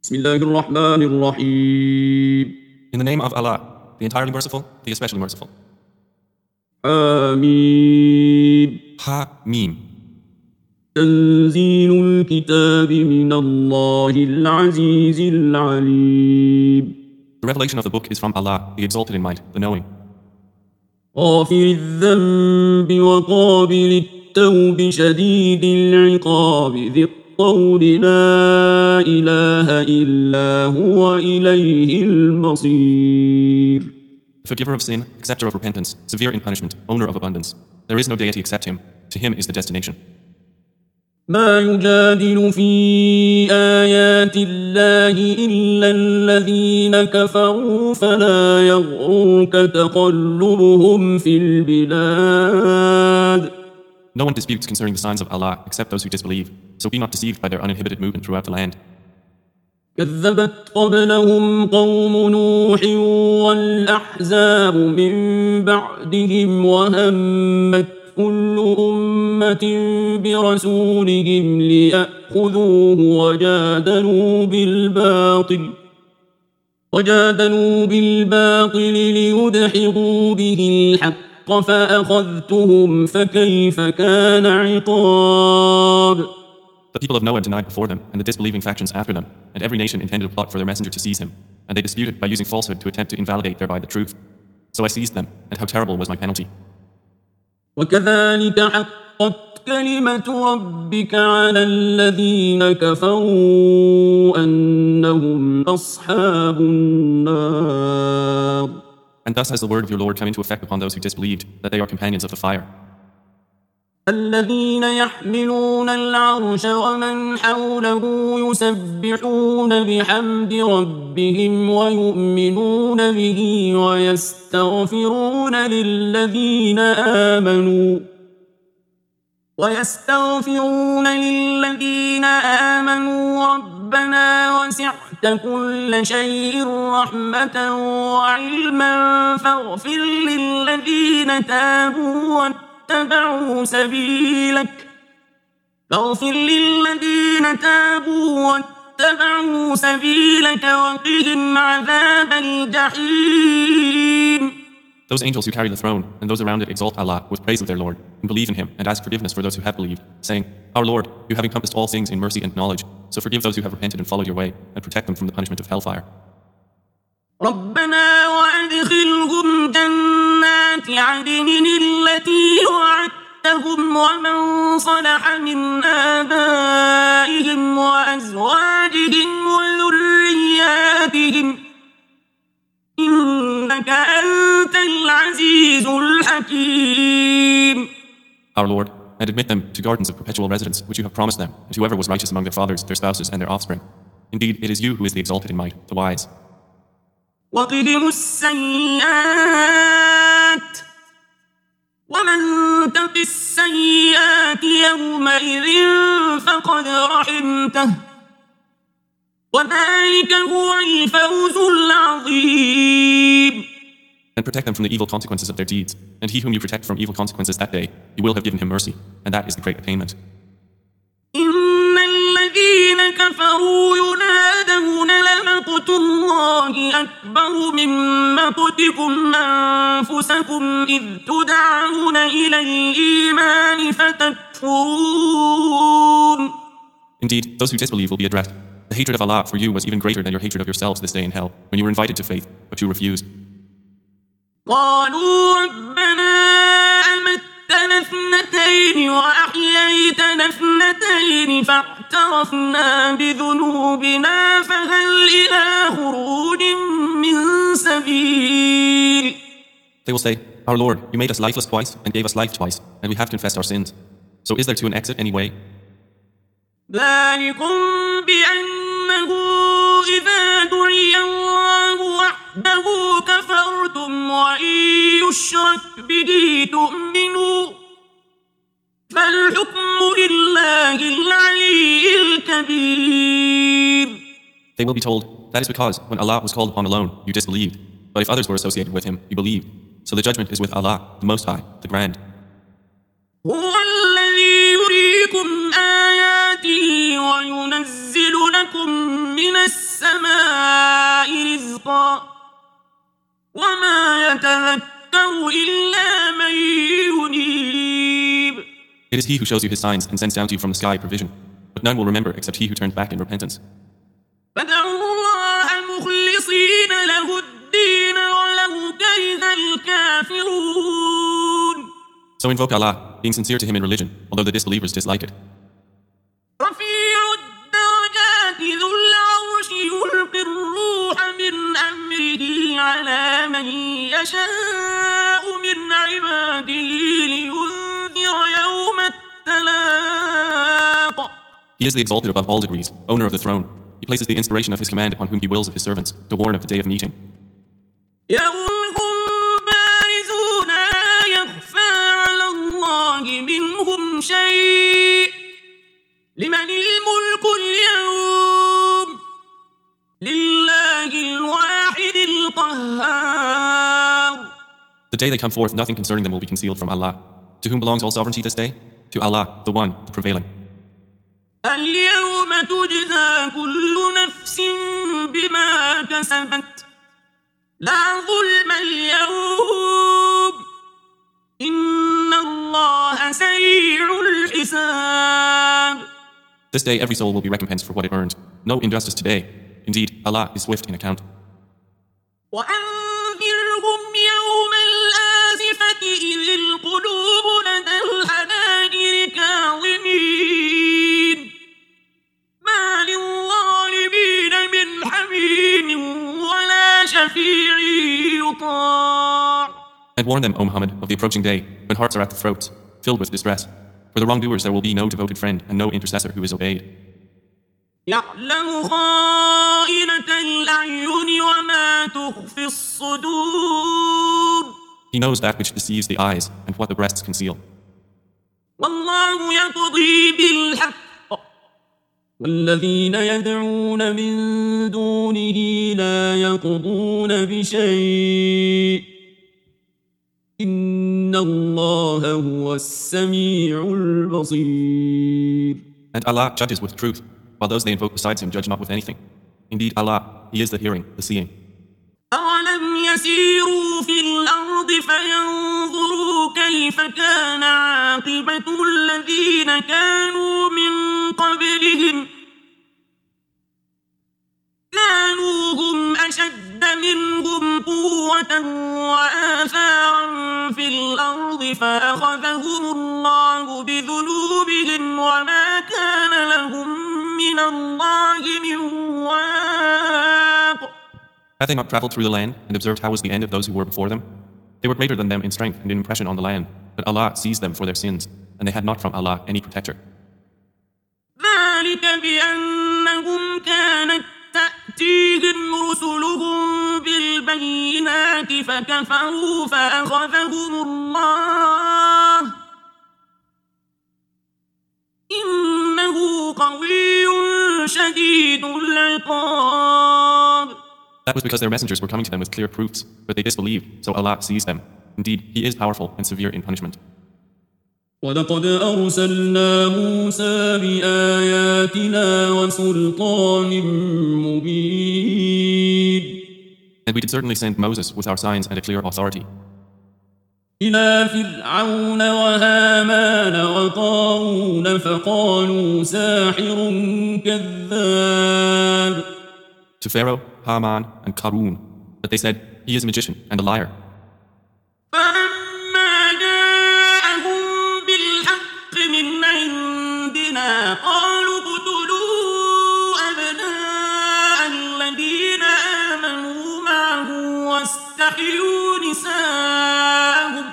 بسم الله الرحمن الرحيم. In the name of Allah, the entirely merciful, the especially merciful. حميم. Ha-Mim. تنزيل الكتاب من الله العزيز العليم. The revelation of the book is from Allah, the exalted in might, the knowing. غافر الذنب وقابل التوب شديد العقاب ذي الطول لا إله إلا هو إليه المصير. The forgiver of sin, acceptor of repentance, severe in punishment, owner of abundance. There is no deity except him. To him is the destination. ما يجادل في آيات الله إلا الذين كفروا فلا يغرك تقلبهم في البلاد. No one disputes concerning the signs of Allah except those who disbelieve, so be not deceived by their uninhibited movement throughout the land. كذبت قبلهم قوم نوح والأحزاب من بعدهم وهمت كل أمة برسولهم ليأخذوه وجادلوا بالباطل ليدحضوا به الحق فأخذتهم فكيف كان عقاب. The people of Noah denied before them, and the disbelieving factions after them, and every nation intended a plot for their messenger to seize him, and they disputed by using falsehood to attempt to invalidate thereby the truth. So I seized them, and how terrible was my penalty. وكذلك حقت كلمة ربك على الذين كفروا أنهم أصحاب النار. And thus has the word of your Lord come into effect upon those who disbelieved, that they are companions of the fire. الذين يحملون العرش ومن حوله يسبحون بحمد ربهم ويؤمنون به ويستغفرون للذين آمنوا ربنا وسعت كل شيء رحمة وعلما فاغفر للذين تابوا واتبعوا سبيلك وقهم عذاب الجحيم. Those angels who carry the throne and those around it exalt Allah with praise of their Lord and believe in Him and ask forgiveness for those who have believed, saying, Our Lord, you have encompassed all things in mercy and knowledge, so forgive those who have repented and followed your way and protect them from the punishment of hellfire. ربنا وأدخلهم جنات عدن التي وعدتهم ومن صلح من آبائهم وأزواجهم وذرياتهم إنك أنت العزيز الحكيم. Our Lord, and admit them to gardens of perpetual residence which you have promised them, and whoever was righteous among their fathers, their spouses, and their offspring. Indeed, it is you who is the exalted in might, the wise. وقهم السيئات ومن تق السيئات يومئذ فقد رحمته وذلك هو الفوز العظيم. And protect them from the evil consequences of their deeds, and he whom you protect from evil consequences that day, you will have given him mercy, and that is the great attainment. إن الذين كفروا ينادون لمقت الله أكبر من مقتكم أنفسكم إذ تدعون إلى الإيمان فتكفرون. Indeed, those who disbelieve will be addressed. The hatred of Allah for you was even greater than your hatred of yourselves this day in hell, when you were invited to faith, but you refused. قالوا ربنا أمتنا اثنتين وأحييتنا اثنتين فاعترفنا بذنوبنا فهل إلى خروج من سبيل. They will say, Our Lord, you made us lifeless twice and gave us life twice, and we have confessed our sins. So is there to an exit any way? ذلكم بأنه إذا دعي الله وحده كفرتم وإن يشرك به تؤمنوا فالحكم لله العلي الكبير. They will be told, that is because when Allah was called upon alone, you disbelieved. But if others were associated with him, you believed. So the judgment is with Allah, the Most High, the Grand. هو الذي يريكم آياته وينزل لكم من السماء السماء رزقا وما يتذكر إلا من ينيب. It is He who shows you His signs and sends down to you from the sky provision, but none will remember except he who turns back in repentance. فادعوا الله مخلصين له الدين ولو كره الكافرون. So invoke Allah, being sincere to Him in religion, although the disbelievers dislike it. رفيع الدرجات ذو العرش يلقي الروح من أمره على من يشاء من عباده لينذر يوم التلاق. He is the exalted above all degrees, owner of the throne. He places the inspiration of His command upon whom He wills of His servants, to warn of the day of meeting. يوم هم بارزون لا يخفى على الله منهم شيء لمن الملك اليوم لله الواحد القهار. The day they come forth, nothing concerning them will be concealed from Allah. To whom belongs all sovereignty this day? To Allah, the One, the Prevailing. اليوم تجزى كل نفس بما كسبت لا ظلم اليوم إن الله سريع الحساب. This day every soul will be recompensed for what it earned. No injustice today. Indeed, Allah is swift in account. وأنذرهم يوم الآزفة إذ القلوب لدى الحناجر كاظمين ما للظالمين من حميم ولا شفيع يطاع. And warn them, O Muhammad, of the approaching day, when hearts are at the throats, filled with distress. For the wrongdoers there will be no devoted friend and no intercessor who is obeyed. يعلم خائنة الأعين وما تخفي الصدور. He knows that which deceives the eyes and what the breasts conceal. والله يقضي بالحق والذين يدعون من دونه لا يقضون بشيء إن الله هو السميع البصير. And Allah judges with truth, while those they invoke besides Him judge not with anything. Indeed, Allah, He is the hearing, the seeing. أولم يسيروا في الأرض فينظروا كيف كان عاقبة الذين كانوا من قبلهم كانوا هم أشد منهم قوة وآثارا في الأرض فأخذهم الله بذنوبهم وما كان لهم من الله من واق. Have they not traveled through the land and observed how was the end of those who were before them? They were greater than them in strength and in impression on the land, but Allah seized them for their sins, and they had not from Allah any protector. ذلك بأنهم كانت تأتيهم رسلهم بالبينات فكفروا فأخذهم الله إنه قوي شديد العقاب. That was because their messengers were coming to them with clear proofs, but they disbelieved, so Allah seized them. Indeed, He is powerful and severe in punishment. ولقد أرسلنا موسى بآياتنا وسلطان مبين. And we did certainly send Moses with our signs and a clear authority. إلى فرعون وهامان وقارون فقالوا ساحر كذاب. To Pharaoh, Haman, and Qarun, but they said, He is a magician and a liar. فلما جاءهم بالحق من عندنا قالوا اقتلوا أبناء الذين آمنوا معه واستحيوا نساءهم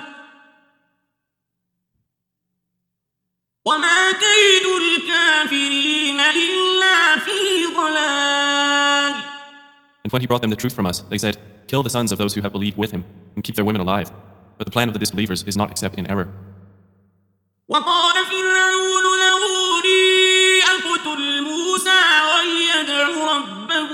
وما كيد الكافرين إلا في ضلال. And when He brought them the truth from us, they said, Kill the sons of those who have believed with Him, and keep their women alive. But the plan of the disbelievers is not except in error. وقال فرعون ذروني أقتل موسى وليدع ربه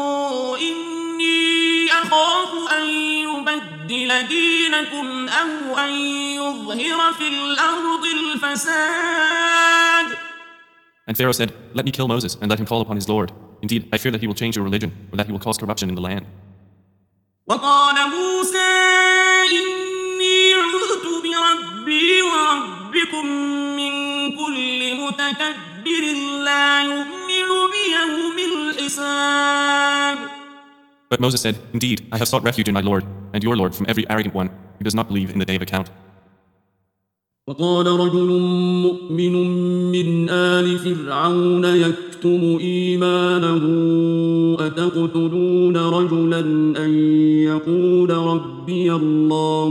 إني أخاف أن يبدل دينكم أو أن يظهر في الأرض الفساد. And Pharaoh said, Let me kill Moses and let him call upon his Lord. Indeed, I fear that he will change your religion, or that he will cause corruption in the land. وقال موسى إني عذت بربي وربكم من كل متكبر لا يؤمن بيوم الحساب. But Moses said, Indeed, I have sought refuge in my Lord, and your Lord, from every arrogant one who does not believe in the day of account. وقال رجل مؤمن من آل فرعون يكتم إيمانه أتقتلون رجلا أن يقول ربي الله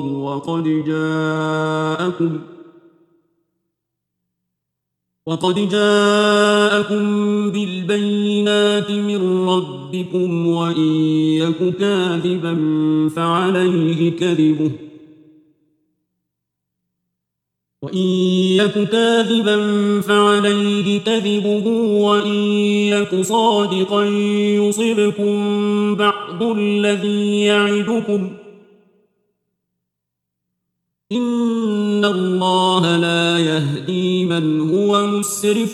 وقد جاءكم بالبينات من ربكم وإن يك كاذبا فعليه كذبه وإن يك صادقا يصبكم بعض الذي يعدكم إن الله لا يهدي من هو مسرف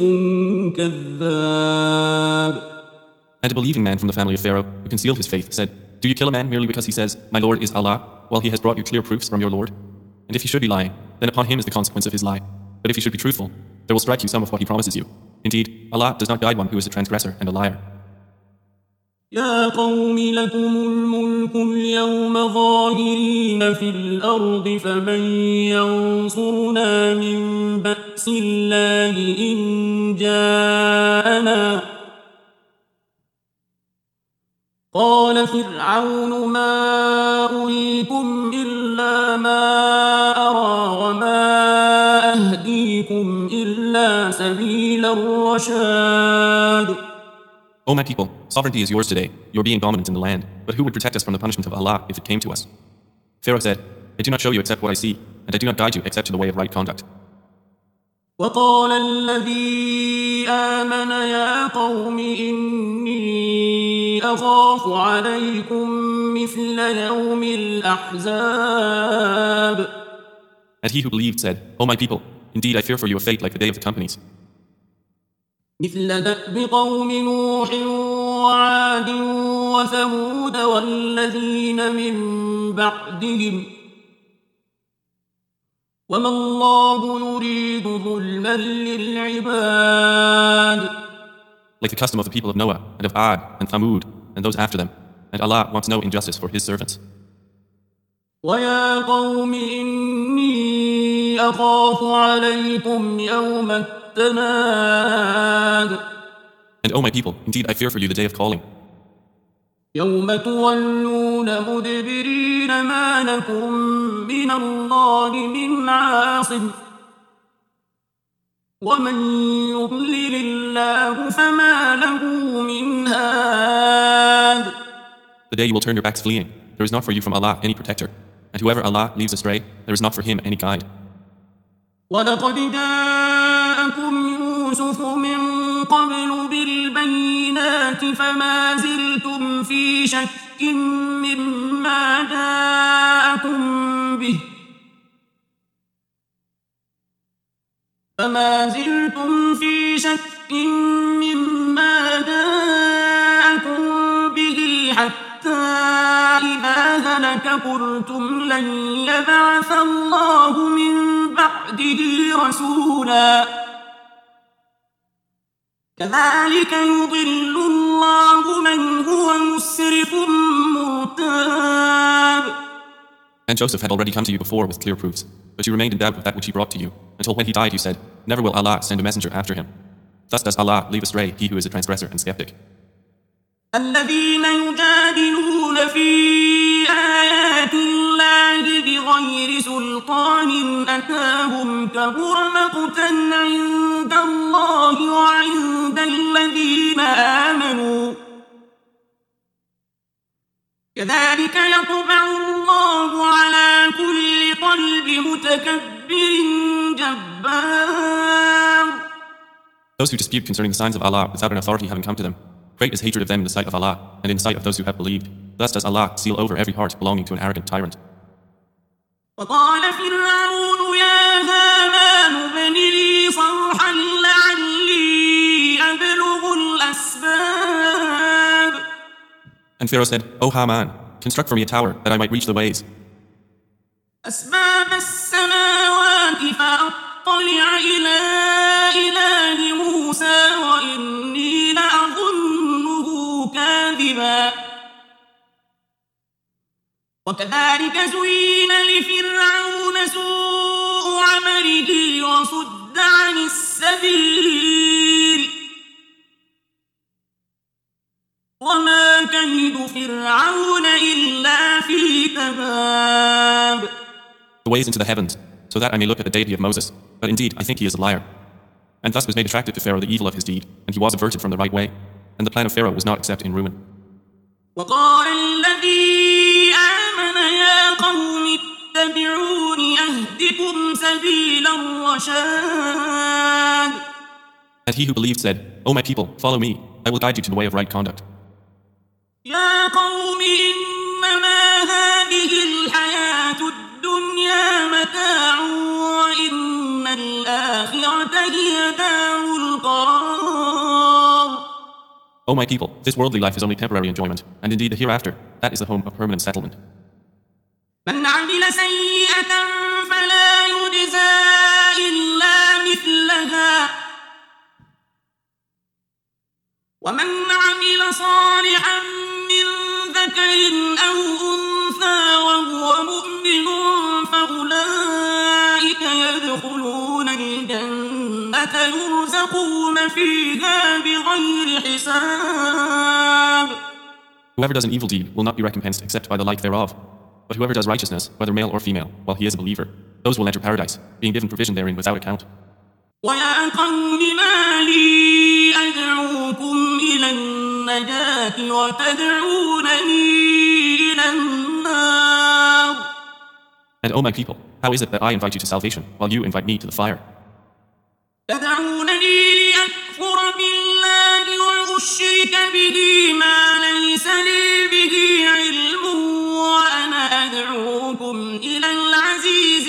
كذاب. And a believing man from the family of Pharaoh, who concealed his faith, said, Do you kill a man merely because he says, My Lord is Allah, while he has brought you clear proofs from your Lord? And if he should be lying, then upon him is the consequence of his lie. But if he should be truthful, there will strike you some of what he promises you. Indeed, Allah does not guide one who is a transgressor and a liar. يا قوم لكم الملك اليوم ظاهرين في الأرض فمن ينصرنا من بأس الله إن جاءنا. قال فرعون ما أريكم إلا ما أرى وما أهديكم إلا سبيل الرشاد. O my people, sovereignty is yours today, your being dominant in the land, but who would protect us from the punishment of Allah if it came to us? Pharaoh said, I do not show you except what I see, and I do not guide you except to the way of right conduct. وقال الذي آمن يا قوم إني أخاف عليكم مثل يوم الأحزاب. And he who believed said, O my people, indeed I fear for you a fate like the day of the companies. مثل دأب قوم نوح وعاد وثمود والذين من بعدهم وما الله يريد ظلما للعباد. Like the custom of the people of Noah and of Ad and Thamud and those after them, and Allah wants no injustice for his servants. ويا قوم إني أخاف عليكم يوم التناد. And O my people, indeed I fear for you the day of calling. يوم تولون مدبرين ما لكم من الله من عاصم ومن يضلل الله فما له من هاد. The day you will turn your backs fleeing, there is not for you from Allah any protector, and whoever Allah leaves astray, there is not for him any guide. ولقد جاءكم يوسف من قبل بالبينات فما زلتم في شك مما جاءكم به حتى إذا هلك قلتم لن يبعث الله من بعده رسولا كذلك يضل الله من هو مسرف مرتاب. And Joseph had already come to you before with clear proofs, but you remained in doubt of that which he brought to you, until when he died you said, Never will Allah send a messenger after him. Thus does Allah leave astray he who is a transgressor and skeptic. الذين يجادلون في آيات الله بغير سلطان أتاهم كبر مقتا عند الله وعند الذين آمنوا كذلك يطبع الله على كل قلب متكبر جبار. Those who dispute concerning the signs of Allah without an authority having come to them, great is hatred of them in the sight of Allah and in the sight of those who have believed. Thus does Allah seal over every heart belonging to an arrogant tyrant. وقال فرعون يا هامان ابن لي صرحا لعلي أبلغ الأسباب And Pharaoh said, O Haman, construct for me a tower, that I might reach the ways. أسباب السماوات فأطلع إلى إله موسى وإني لأظنه كاذبا وكذلك زين لفرعون سوء عمله وصد عن السبيل وما كيد فرعون إلا في تباب. The ways into the heavens, so that I may look at the deity of Moses. But indeed, I think he is a liar. And thus was made attractive to Pharaoh the evil of his deed, and he was averted from the right way. And the plan of Pharaoh was not except in ruin. وقال الذي آمن يا قوم اتبعوني أهدكم سبيل الرشاد. And he who believed said, O my people, follow me, I will guide you to the way of right conduct. يا قوم إنما هذه الحياة الدنيا متاع وإن الآخرة هي دار القرار. O my people, this worldly life is only temporary enjoyment, and indeed the hereafter, that is the home of permanent settlement. من عمل سيئة فلا يجزى إلا مثلها ومن عمل صالحا من ذكر أو أنثى وهو مؤمن فأولئك يدخلون الجنة يرزقون فيها بغير حساب. Whoever does an evil deed will not be recompensed except by the like thereof. But whoever does righteousness, whether male or female, while he is a believer, those will enter paradise, being given provision therein without account. ويا قوم ما لي أدعوكم إلى النجاة وتدعونني إلى النار. And O my people, how is it that I invite you to salvation, while you invite me to the fire? تدعونني لأكفر بالله وأشرك به ما ليس لي به علم وأنا أدعوكم إلى العزيز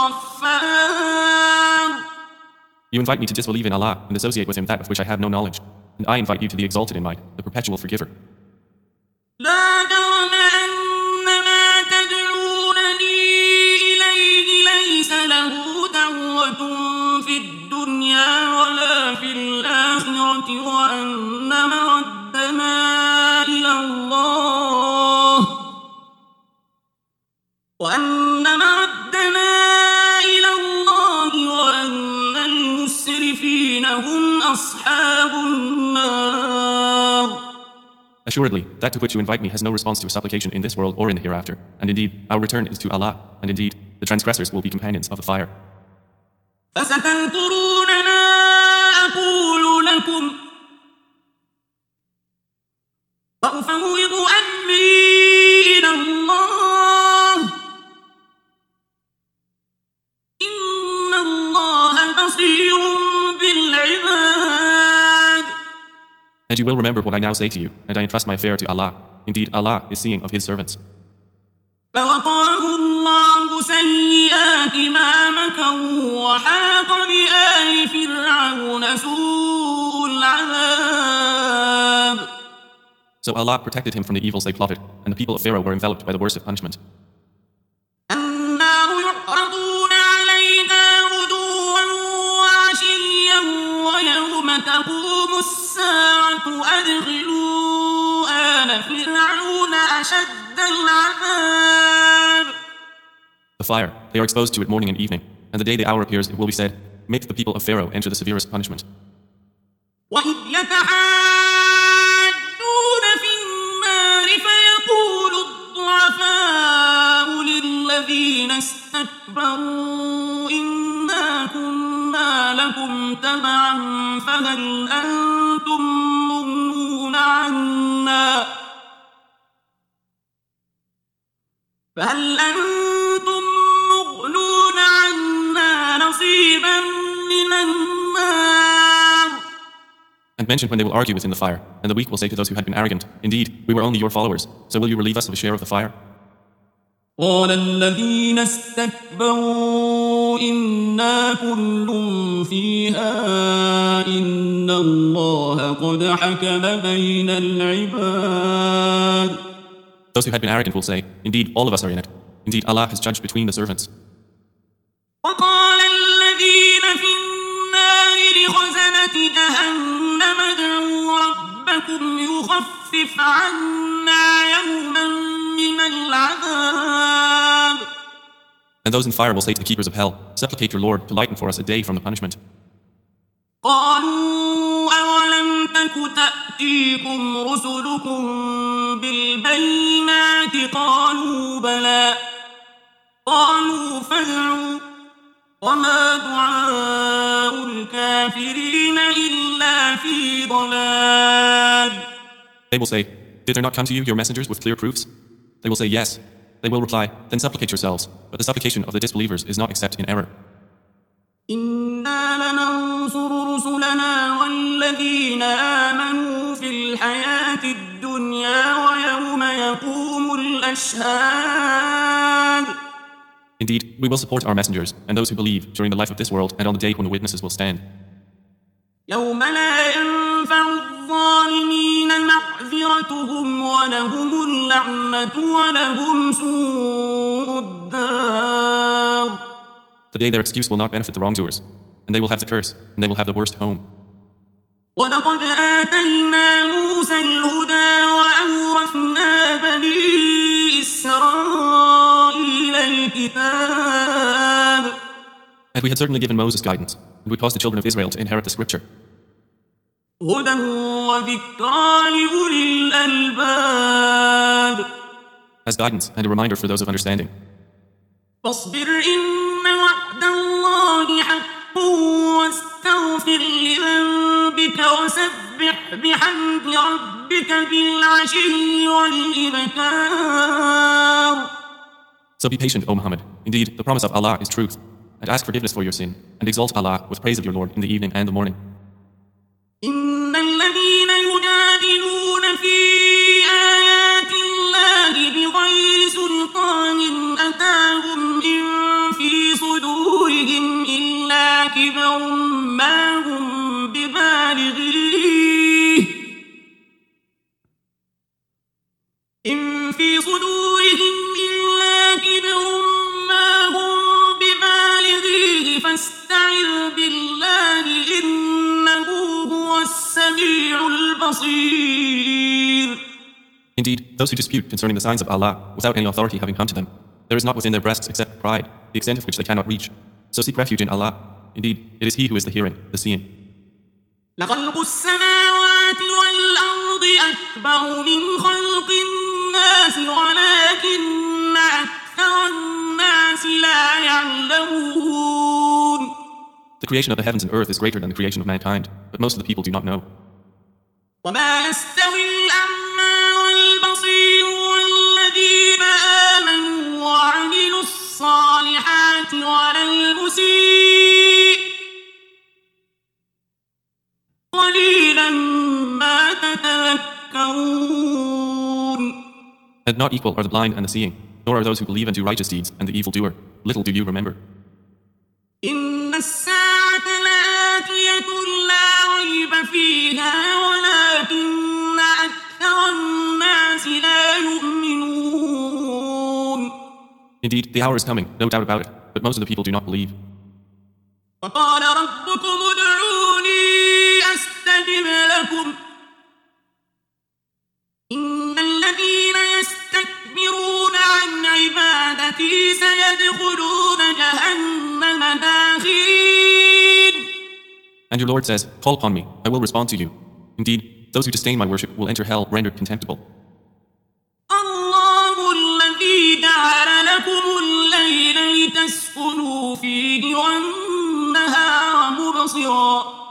الغفار. You invite me to disbelieve in Allah and associate with him that of which I have no knowledge. And I invite you to the exalted in might, the perpetual forgiver. لا جرم أن ما تدعونني إليه ليس له دعوة في الدنيا ولا في الآخرة وأن مردنا إلى الله وأن المسرفين هم أصحاب النار. Assuredly, that to which you invite me has no response to a supplication in this world or in the hereafter. And indeed, our return is to Allah. And indeed, the transgressors will be companions of the fire. فستذكرون ما أقول لكم وأفوض أمري إلى الله إن الله بصير بالعباد. And you will remember what I now say to you, and I entrust my affair to Allah. Indeed, Allah is seeing of his servants. فوقاه الله سيئات ما مكروا وحاق بآل فرعون سوء العذاب. So Allah protected him from the evils they plotted, and the people of Pharaoh were enveloped by the worst of punishment. النار يعرضون عليها غدوا وعشيا ويوم تقوم الساعة أدخلوا آل فرعون أشد العذاب. The fire, they are exposed to it morning and evening, and the day the hour appears it will be said, make the people of Pharaoh enter the severest punishment. وإذ يتحاجون في النار فيقول الضعفاء للذين استكبروا إنا كنا لكم تبعا فهل أنتم مغنون عنا نصيبا من النار. And mention when they will argue within the fire, and the weak will say to those who had been arrogant, indeed, we were only your followers, so will you relieve us of a share of the fire? قال الذين استكبروا إنا كل فيها إن الله قد حكم بين العباد. Those who had been arrogant will say, indeed, all of us are in it. Indeed, Allah has judged between the servants. وقال الذين في النار لخزنة جهنم ادعوا ربكم يخفف عنا يوما من العذاب. And those in fire will say to the keepers of hell, supplicate your Lord to lighten for us a day from the punishment. قالوا أولم تك تأتيكم رسلكم بالبينات قالوا بلى قالوا فادعوا وما دعاء الكافرين إلا في ضلال. They will say, did there not come to you your messengers with clear proofs? They will say, yes. They will reply, then supplicate yourselves. But the supplication of the disbelievers is not except in error. إنا لننصر رسلنا والذين آمنوا في الحياة الدنيا ويوم يقوم الأشهاد. Indeed, we will support our messengers and those who believe during the life of this world and on the day when the witnesses will stand. يوم لا ينفع الظالمين معذرتهم ولهم اللعنة ولهم سوء الدار. The day their excuse will not benefit the wrongdoers, and they will have the curse, and they will have the worst home. ولقد آتينا موسى الهدى وأورثنا بني إسرائيل الكتاب. And we had certainly given Moses guidance, and we caused the children of Israel to inherit the scripture. هدى وذكرى لأولي الألباب. As guidance and a reminder for those of understanding. فاصبر إن وعد الله حق واستغفر لذنبك وسبح بحمد ربك بالعشي والإبكار. So be patient, O Muhammad. Indeed, the promise of Allah is truth. And ask forgiveness for your sin, and exalt Allah with praise of your Lord in the evening and the morning. إن الذين يجادلون في آيات الله بغير سلطان أتاهم إن في صدورهم إلا كبر ما هم ببالغيه إن في صدورهم إلا كبر ما هم ببالغيه فاستعذ بالله إنه هو السميع البصير. Indeed, those who dispute concerning the signs of Allah without any authority having come to them, there is not within their breasts except pride, the extent of which they cannot reach. So seek refuge in Allah. Indeed, it is He who is the hearing, the seeing. لخلق السماوات والأرض أكبر من خلق الناس ولكن أكثر الناس لا يعلمون. The creation of the heavens and earth is greater than the creation of mankind, but most of the people do not know. وما يستوي الأعمى والبصير والذين آمنوا وعملوا الصالحات ولا المسيء قليلا ما تتذكرون. And not equal are the blind and the seeing, nor are those who believe and do righteous deeds and the evildoer. Little do you remember. إن الساعة لآتية لا ريب فيها ولكن أكثر الناس لا يؤمنون. Indeed, the hour is coming, no doubt about it, but most of the people do not believe. وقال ربكم ادعوني أستجب لكم إن الذين يستكبرون عن عبادتي سيدخلون جهنم داخرين. And your Lord says, call upon me, I will respond to you. Indeed, those who disdain my worship will enter hell rendered contemptible. الله الذي جعل لكم الليل لتسكنوا فيه والنهار مبصرا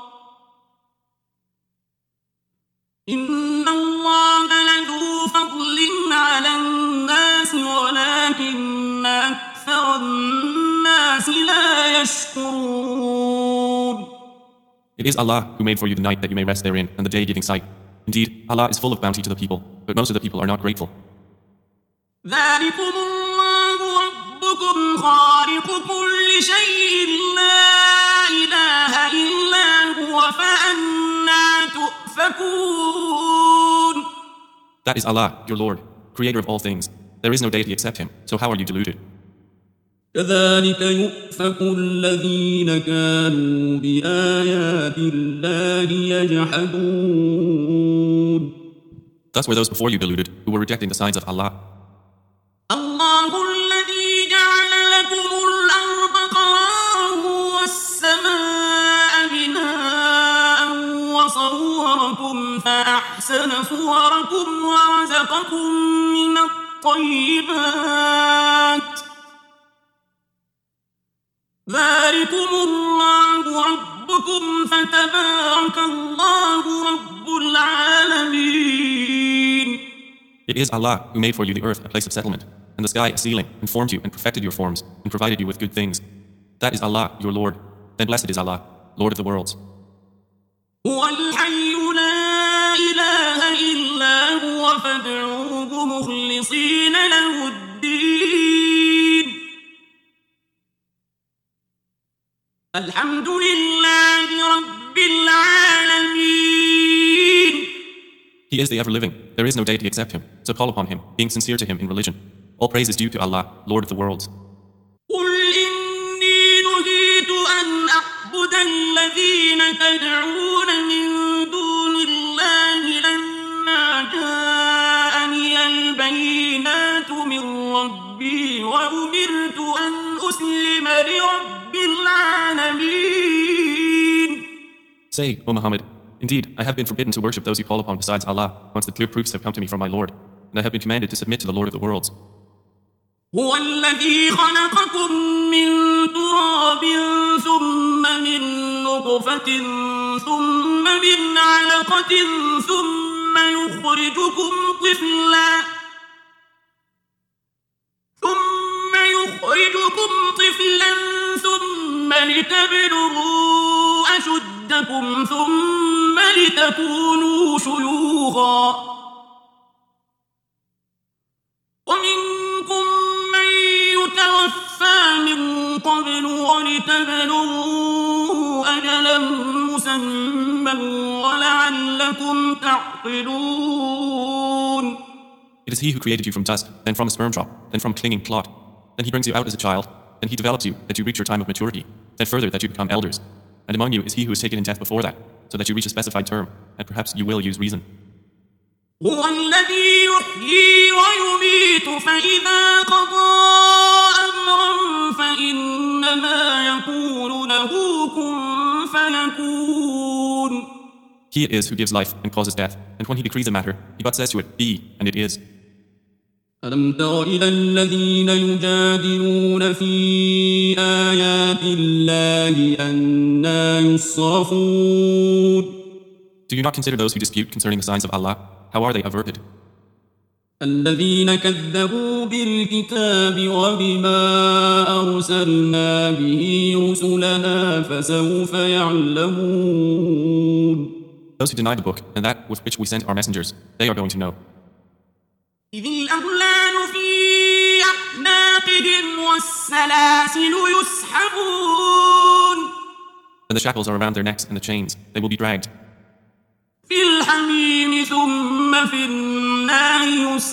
إن الله لذو فضل على الناس ولكن أكثر الناس لا يشكرون. It is Allah who made for you the night that you may rest therein and the day giving sight. Indeed, Allah is full of bounty to the people, but most of the people are not grateful. ذلكم الله ربكم خالق كل شيء لا إله إلا هو فأنى تؤفكون. That is Allah, your Lord, creator of all things. There is no deity except him, so how are you deluded? كذلك يؤفك الذين كانوا بآيات الله يجحدون. Thus were those before you deluded, who were rejecting the signs of Allah. الله الذي جعل لكم الأرض قرارا والسماء بناء وصوركم فأحسن صوركم ورزقكم من الطيبات. ذلكم الله ربكم فتبارك الله رب العالمين. It is Allah who made for you the earth a place of settlement, and the sky a ceiling, and formed you and perfected your forms, and provided you with good things. That is Allah, your Lord. Then blessed is Allah, Lord of the worlds. هو الحي لا إله إلا هو فادعوه مخلصين له الدين. الحمد لله رب العالمين. He is the ever-living. There is no deity except him. So call upon him, being sincere to him in religion. All praise is due to Allah, Lord of the worlds. قل إني نهيت أن أعبد الذين تدعون من دون الله لما جاءني البينات من ربي وأمرت أن أسلم لرب العالمين. Say, O Muhammad, indeed, I have been forbidden to worship those you call upon besides Allah, once the clear proofs have come to me from my Lord, and I have been commanded to submit to the Lord of the worlds. هو الذي خلقكم من تراب ثم من نطفة ثم من علقة ثم يخرجكم طفلا ثم لتبلغوا أشدكم ثم لتكونوا شيوخا ومنكم من يتوفى من قبل ولتبلغوا أجلا مسمى ولعلكم تعقلون. It is He who created you from dust, then from a sperm drop, then from clinging clot. Then He brings you out as a child, then He develops you, that you reach your time of maturity, then further that you become elders. And among you is he who is taken in death before that, so that you reach a specified term, and perhaps you will use reason. هو الذي يحيي ويميت فإذا قضى أمرا فإنما يقول له كن فيكون. He it is who gives life and causes death, and when He decrees a matter, He but says to it, be, and it is. ألم تر إلى الذين يجادلون في آيات الله أنى يصرفون. Do you not consider those who dispute concerning the signs of Allah? How are they averted? الذين كذبوا بالكتاب وبما أرسلنا به رسلنا فسوف يعلمون. Those who deny the book and that with which we sent our messengers, they are going to know. إذ الأغلال في أعناقهم والسلاسل يسحبون. And the shackles are around their necks and the chains, they will be dragged. في الحميم ثم في النار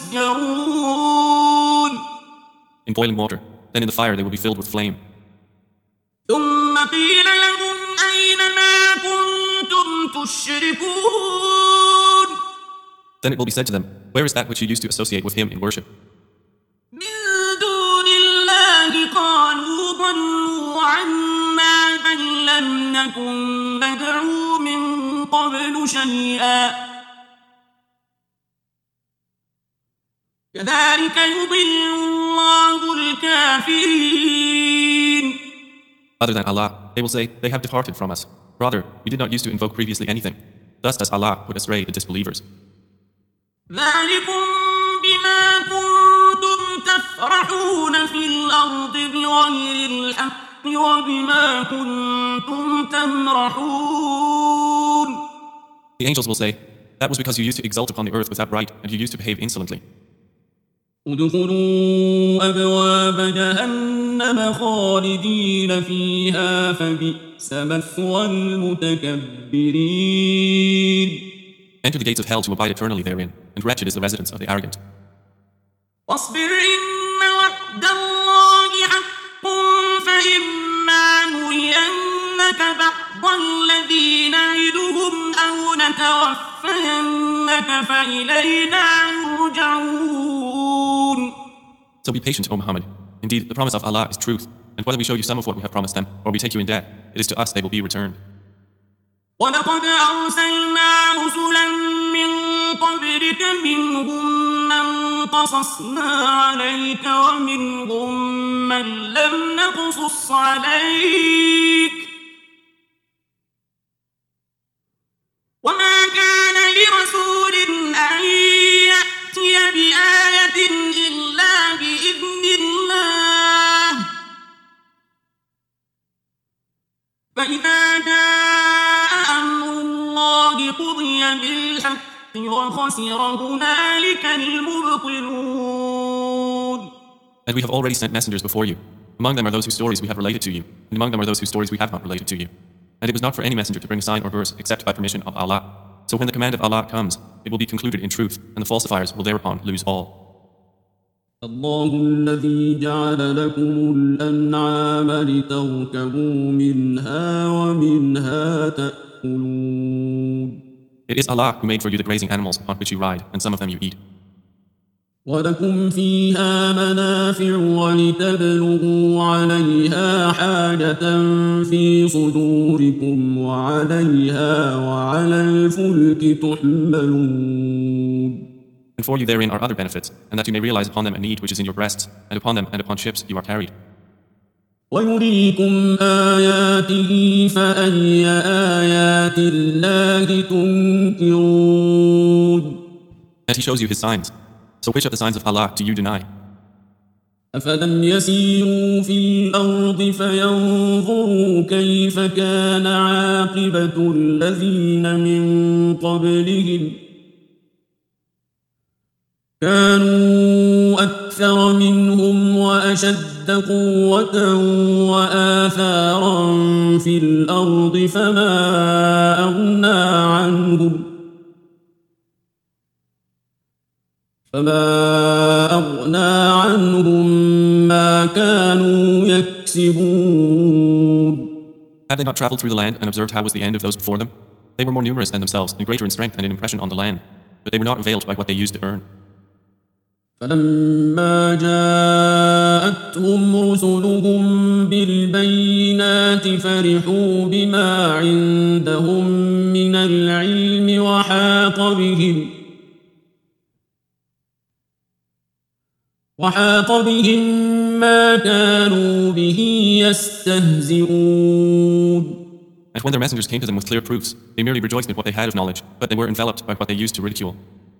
يسجرون. In boiling water, then in the fire they will be filled with flame. ثم قيل لهم أين ما كنتم تشركون. Then it will be said to them, where is that which you used to associate with Him in worship? من دون الله قالوا ضلوا عنا بل لم نكن ندعو من قبل شيئا كذلك يضل الله الكافرين. Other than Allah, they will say, they have departed from us. Rather, we did not used to invoke previously anything. Thus does Allah put astray the disbelievers. ذلكم بما كنتم تفرحون في الأرض بغير الحق وبما كنتم تمرحون. The angels will say, that was because you used to exult upon the earth without right, and you used to behave insolently. ادخلوا أبواب جهنم خالدين فيها فبئس مثوى المتكبرين. Enter the gates of hell to abide eternally therein, and wretched is the residence of the arrogant. واصبر إن وعد الله حق فإما نرينك بعض الذي نعدهم أو نتوفينك فإلينا يرجعون. So be patient, O Muhammad. Indeed, the promise of Allah is truth, and whether we show you some of what we have promised them, or we take you in debt, it is to us they will be returned. ولقد أرسلنا رسلا من قبلك منهم من قصصنا عليك ومنهم من لم نقصص عليك وما كان لرسول أن يأتي بآية إلا بإذن الله فإذا جاء أمر الله قضي بالحق وخسر هنالك المبطلون. And we have already sent messengers before you. Among them are those whose stories we have related to you, and among them are those whose stories we have not related to you. And it was not for any messenger to bring a sign or verse except by permission of Allah. So when the command of Allah comes, it will be concluded in truth, and the falsifiers will thereupon lose all. الله الذي جعل لكم الأنعام لتركبوا منها ومنها تأكلون. It is Allah who made for you the grazing animals upon which you ride, and some of them you eat. ولكم فيها منافع ولتبلغوا عليها حاجة في صدوركم وعليها وعلى الفلك تحملون. And for you therein are other benefits, and that you may realize upon them a need which is in your breasts, and upon them and upon ships you are carried. ويريكم آياته فأي آيات الله تنكرون. And he shows you his signs. So which of the signs of Allah do you deny? أفلم يسيروا في الأرض فينظروا كيف كان عاقبة الذين من قبلهم كانوا أكثر منهم وأشد قوة وآثارا في الأرض فما أغنى عنهم ما كانوا يكسبون. Have they not traveled through the land and observed how was the end of those before them? They were more numerous than themselves and greater in strength and in impression on the land, but they were not availed by what they used to earn. فلما جاءتهم رسلهم بالبينات فرحوا بما عندهم من العلم وحاق بهم ما كانوا به يستهزئون. And when their messengers came to them with clear proofs, they merely rejoiced in what they had of knowledge, but they were enveloped by what they used to ridicule.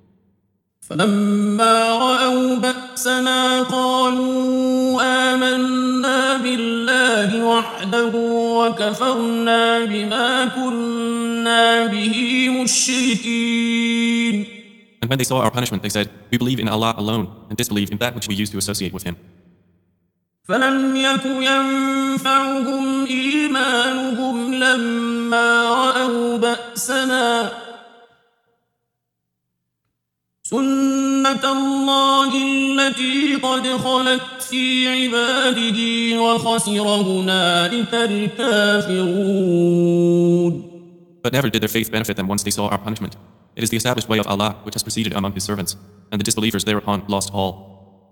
فلما رأوا بأسنا قالوا آمنا بالله وحده وكفرنا بما كنا به مشركين. And when they saw our punishment, they said, "We believe in Allah alone and disbelieve in that which we used to associate with Him." فلم يك ينفعهم إيمانهم لما رأوا بأسنا سنة الله التي قد خلت في عباده وخسر هنالك الكافرون. But never did their faith benefit them once they saw our punishment. It is the established way of Allah which has proceeded among His servants, and the disbelievers thereupon lost all.